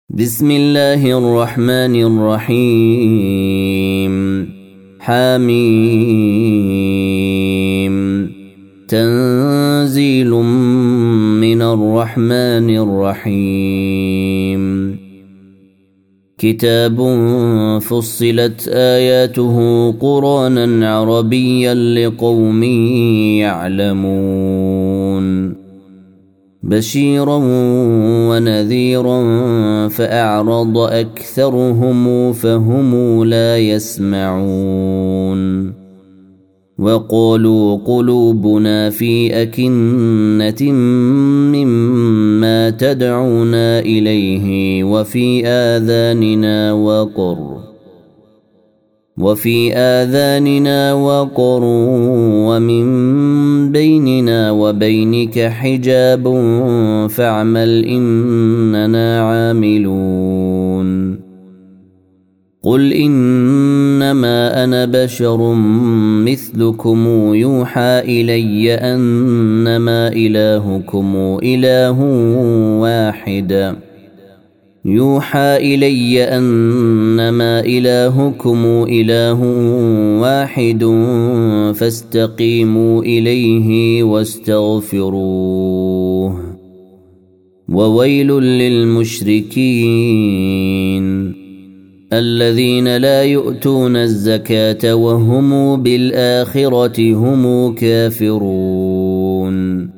بسم الله الرحمن الرحيم حميم تنزيل من الرحمن الرحيم كتاب فصلت آياته قرآنا عربيا لقوم يعلمون بشيرا ونذيرا فأعرض أكثرهم فهم لا يسمعون وقالوا قلوبنا في أكنة مما تدعونا إليه وفي آذاننا وقر ومن بيننا وبينك حجاب فاعمل إننا عاملون قل إنما أنا بشر مثلكم يوحى إلي أنما إلهكم إله واحد فاستقيموا إليه واستغفروه وويل للمشركين الذين لا يؤتون الزكاة وهم بالآخرة هم كافرون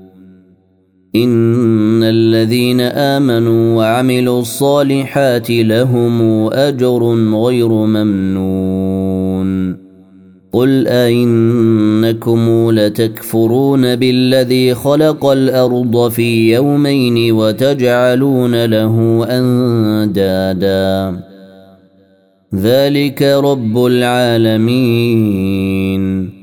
إن الذين آمنوا وعملوا الصالحات لهم أجر غير ممنون قل أئنكم لتكفرون بالذي خلق الأرض في يومين وتجعلون له أندادا ذلك رب العالمين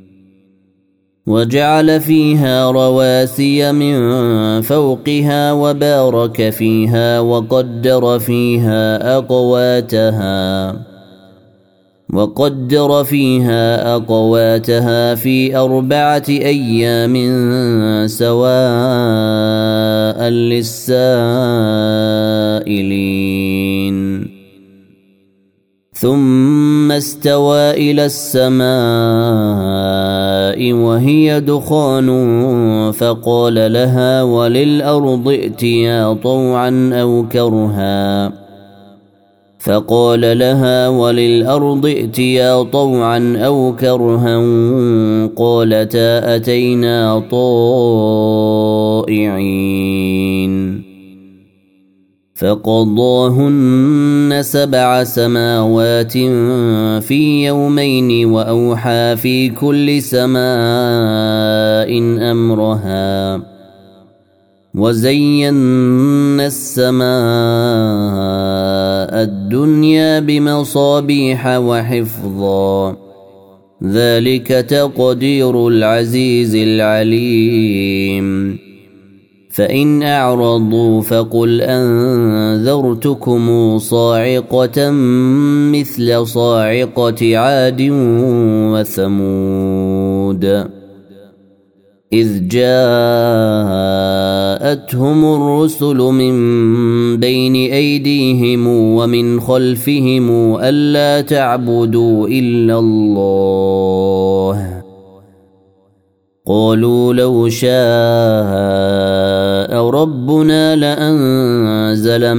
وجعل فيها رواسي من فوقها وبارك فيها وقدر فيها أقواتها في 4 أيام سواء للسائلين ثم استوى إلى السماء وهي دخان فقال لها وللأرض ائتيا طوعا أو كرها قالتا أتينا طائعين فقضاهن 7 سماوات في يومين وأوحى في كل سماء أمرها وزينا السماء الدنيا بمصابيح وحفظا ذلك تقدير العزيز العليم فإن أعرضوا فقل أنذرتكم صاعقة مثل صاعقة عاد وثمود إذ جاءتهم الرسل من بين أيديهم ومن خلفهم ألا تعبدوا إلا الله قالوا لو شاء ربنا لأنزل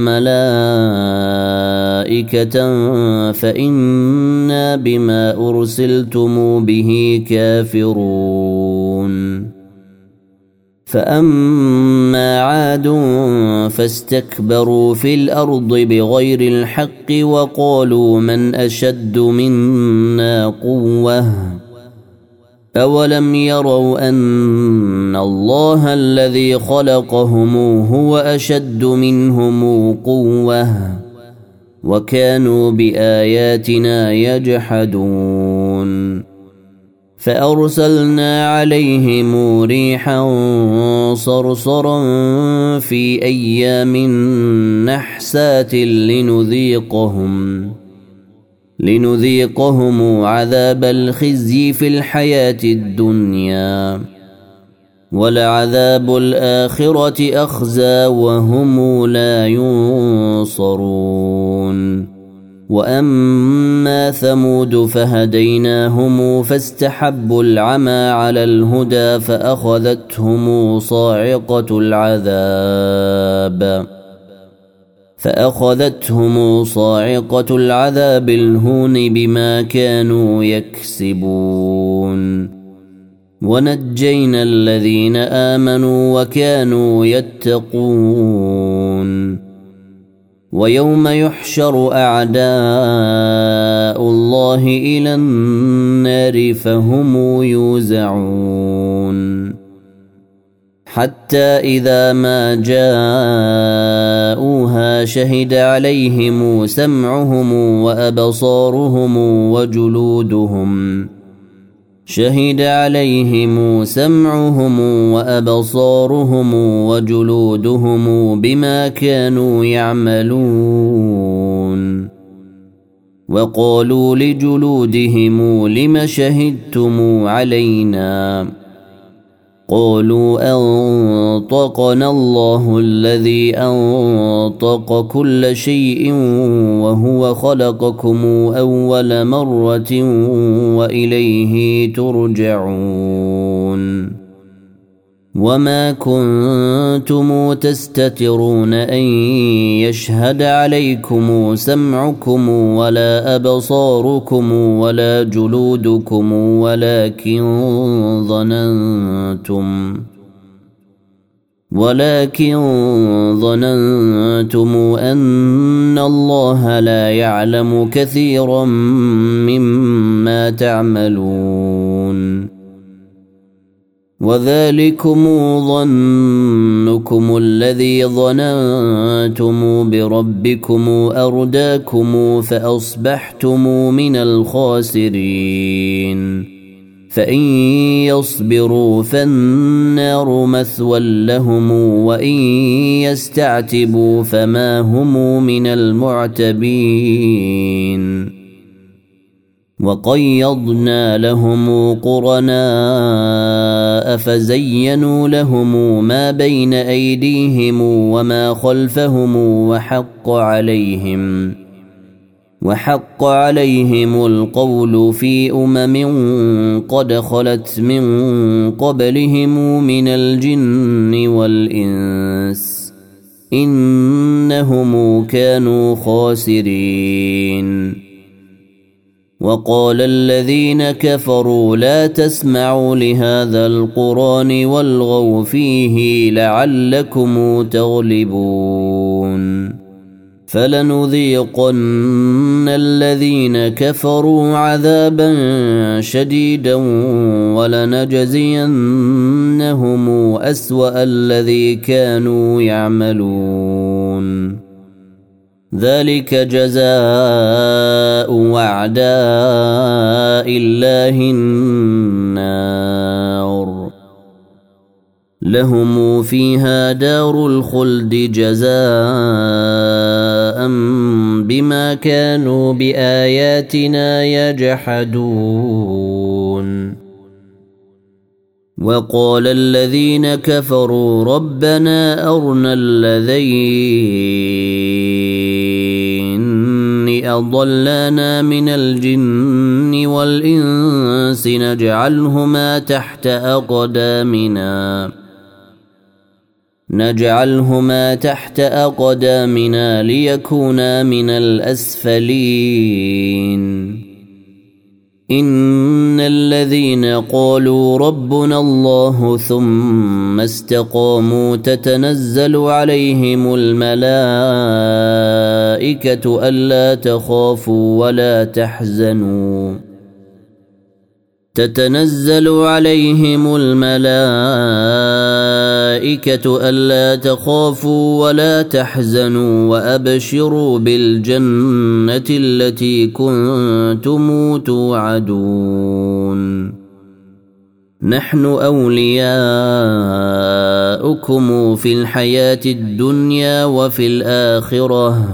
ملائكة فإنا بما أرسلتم به كافرون فأما عاد فاستكبروا في الأرض بغير الحق وقالوا من أشد منا قوة أولم يروا أن الله الذي خلقهم هو أشد منهم قوة وكانوا بآياتنا يجحدون فأرسلنا عليهم ريحا صرصرا في أيام نحسات لنذيقهم عذاب الخزي في الحياة الدنيا ولعذاب الآخرة أخزى وهم لا ينصرون وأما ثمود فهديناهم فاستحبوا العمى على الهدى فأخذتهم صاعقة العذاب الهون بما كانوا يكسبون ونجينا الذين آمنوا وكانوا يتقون ويوم يحشر أعداء الله إلى النار فهم يوزعون حتى إذا ما جاءوها شهد عليهم سمعهم وأبصارهم وجلودهم بما كانوا يعملون وقالوا لجلودهم لم شهدتم علينا قالوا أنطقنا الله الذي أنطق كل شيء وهو خلقكم أول مرة وإليه ترجعون وما كنتم تستترون أن يشهد عليكم سمعكم ولا أبصاركم ولا جلودكم ولكن ظننتم أن الله لا يعلم كثيرا مما تعملون وذلكم ظنكم الذي ظننتم بربكم أرداكم فأصبحتم من الخاسرين فإن يصبروا فالنار مثوى لهم وإن يستعتبوا فما هم من المعتبين وقيضنا لهم قرناء فزينوا لهم ما بين أيديهم وما خلفهم وحق عليهم القول في قد خلت من قبلهم من الجن والإنس إنهم كانوا خاسرين وقال الذين كفروا لا تسمعوا لهذا القرآن والغوا فيه لعلكم تغلبون فلنذيقن الذين كفروا عذابا شديدا ولنجزينهم أسوأ الذي كانوا يعملون ذلك جزاء أعداء الله النار لهم فيها دار الخلد جزاء بما كانوا بآياتنا يجحدون وقال الذين كفروا ربنا أرنا الذين أضلانا من الجن والإنس نجعلهما تحت أقدامنا ليكونا من الأسفلين إن الذين قالوا ربنا الله ثم استقاموا تتنزل عليهم الملائكة ألا تخافوا ولا تحزنوا وأبشروا بالجنة التي كنتم توعدون نحن أولياؤكم في الحياة الدنيا وفي الآخرة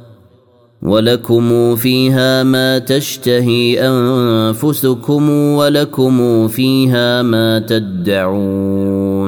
ولكم فيها ما تشتهي أنفسكم ولكم فيها ما تدعون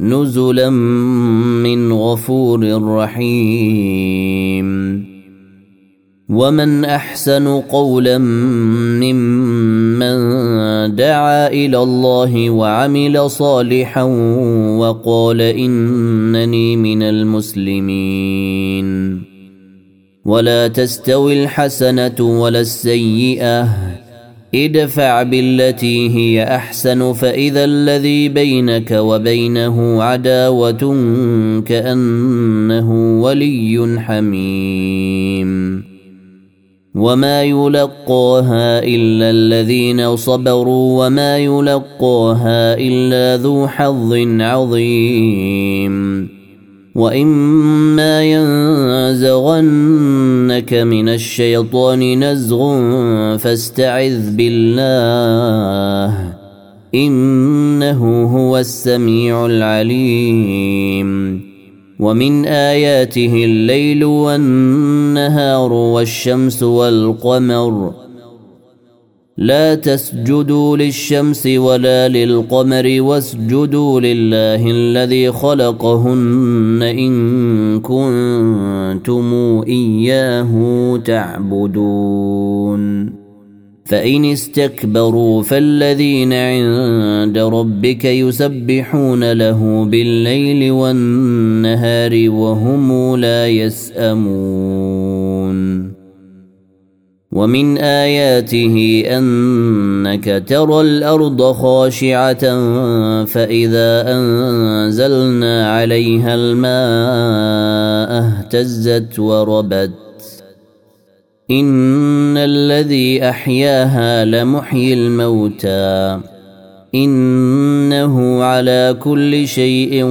نزلا من غفور رحيم. ومن أحسن قولا ممن دعا إلى الله وعمل صالحا وقال إنني من المسلمين. ولا تستوي الحسنة ولا السيئة، ادفع بالتي هي أحسن فإذا الذي بينك وبينه عداوة كأنه ولي حميم. وما يلقاها إلا الذين صبروا وما يلقاها إلا ذو حظ عظيم. وإما ينزغنك من الشيطان نزغ فاستعذ بالله إنه هو السميع العليم. ومن آياته الليل والنهار والشمس والقمر، لا تسجدوا للشمس ولا للقمر واسجدوا لله الذي خلقهن إن كنتم إياه تعبدون. فإن استكبروا فالذين عند ربك يسبحون له بالليل والنهار وهم لا يسأمون. ومن آياته أنك ترى الأرض خاشعة فإذا أنزلنا عليها الماء اهتزت وربت. إن الذي أحياها لمحيي الموتى إنه على كل شيء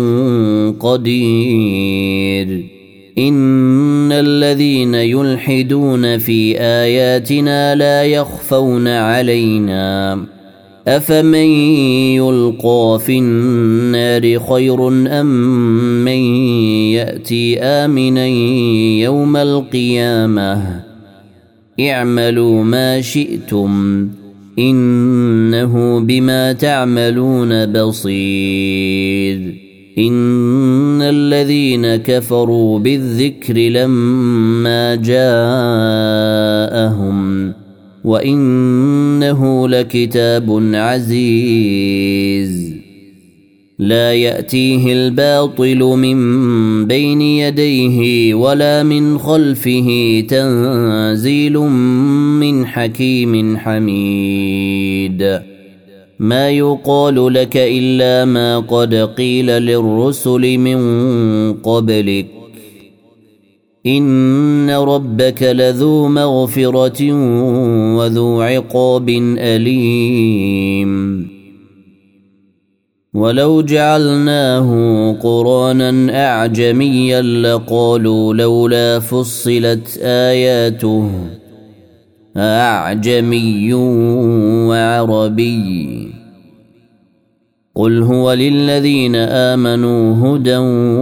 قدير. إن الذين يلحدون في آياتنا لا يخفون علينا أفمن يلقى في النار خير أم من يأتي آمنا يوم القيامة اعملوا ما شئتم إنه بما تعملون بصير. إن الذين كفروا بالذكر لما جاءهم وإنه لكتاب عزيز لا يأتيه الباطل من بين يديه ولا من خلفه تنزيل من حكيم حميد. ما يقال لك إلا ما قد قيل للرسل من قبلك إن ربك لذو مغفرة وذو عقاب أليم. ولو جعلناه قرانا أعجميا لقالوا لولا فصلت آياته أعجمي وعربي قل هو للذين آمنوا هدى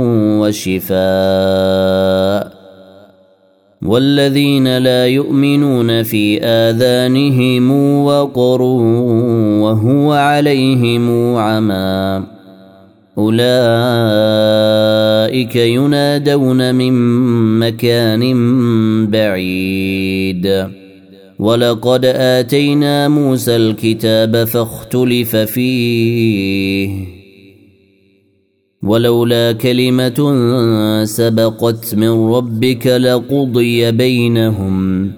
وشفاء والذين لا يؤمنون في آذانهم وقر وهو عليهم عمى أولئك ينادون من مكان بعيد. ولقد آتينا موسى الكتاب فاختلف فيه ولولا كلمة سبقت من ربك لقضي بينهم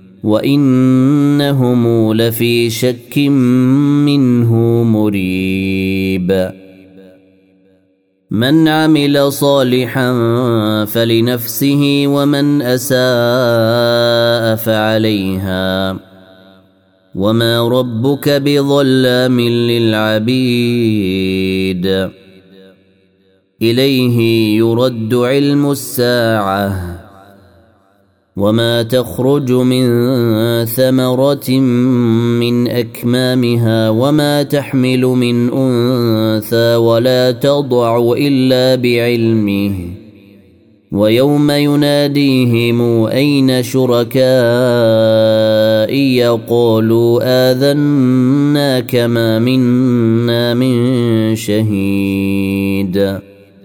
وإنهم لفي شك منه مريب. من عمل صالحا فلنفسه ومن أساء فعليها وما ربك بظلام للعبيد. إليه يرد علم الساعة وما تخرج من ثمرة من أكمامها وما تحمل من أنثى ولا تضع إلا بعلمه ويوم يناديهم أين شركائي قالوا آذناك ما منا من شهيد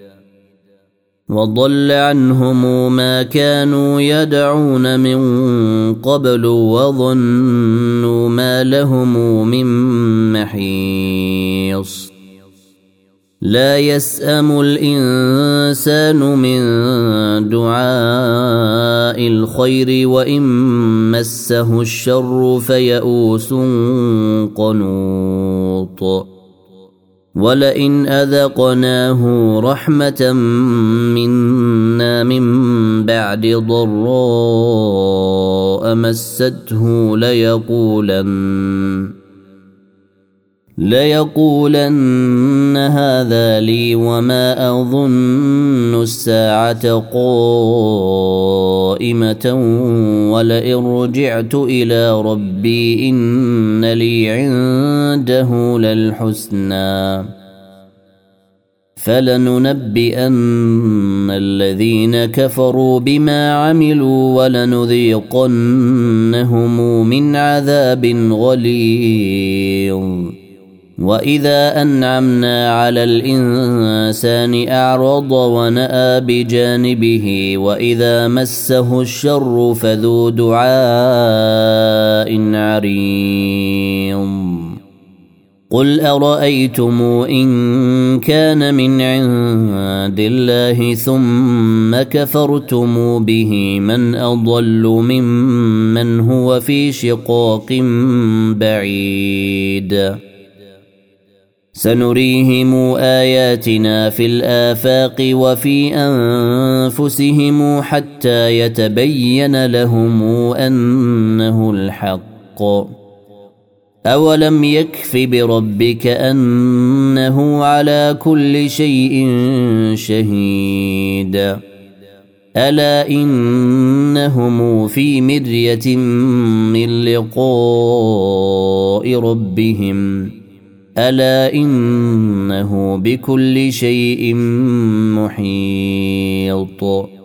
وضل عنهم ما كانوا يدعون من قبل وظنوا ما لهم من محيص لا يسأم الإنسان من دعاء الخير وإن مسه الشر فيئوس قنوط ولئن أذقناه رحمة منا من بعد ضراء مسته ليقولن هذا لي وما أظن الساعة قائمة ولئن رجعت إلى ربي إن لي عنده للحسنى فلننبئن الذين كفروا بما عملوا ولنذيقنهم من عذاب غليظ وإذا أنعمنا على الإنسان أعرض ونأى بجانبه وإذا مسه الشر فذو دعاء عريض قل أرأيتم إن كان من عند الله ثم كفرتم به من أضل ممن هو في شقاق بعيد سنريهم آياتنا في الآفاق وفي أنفسهم حتى يتبين لهم أنه الحق أولم يكف بربك أنه على كل شيء شهيد ألا إنهم في مرية من لقاء ربهم ألا إنه بكل شيء محيط